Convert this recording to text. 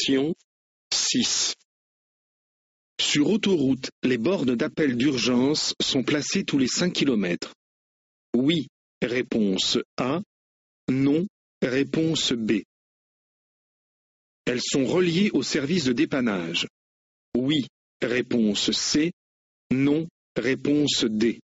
Question 6. Sur autoroute, les bornes d'appel d'urgence sont placées tous les 5 km. Oui, réponse A. Non, réponse B. Elles sont reliées au service de dépannage. Oui, réponse C. Non, réponse D.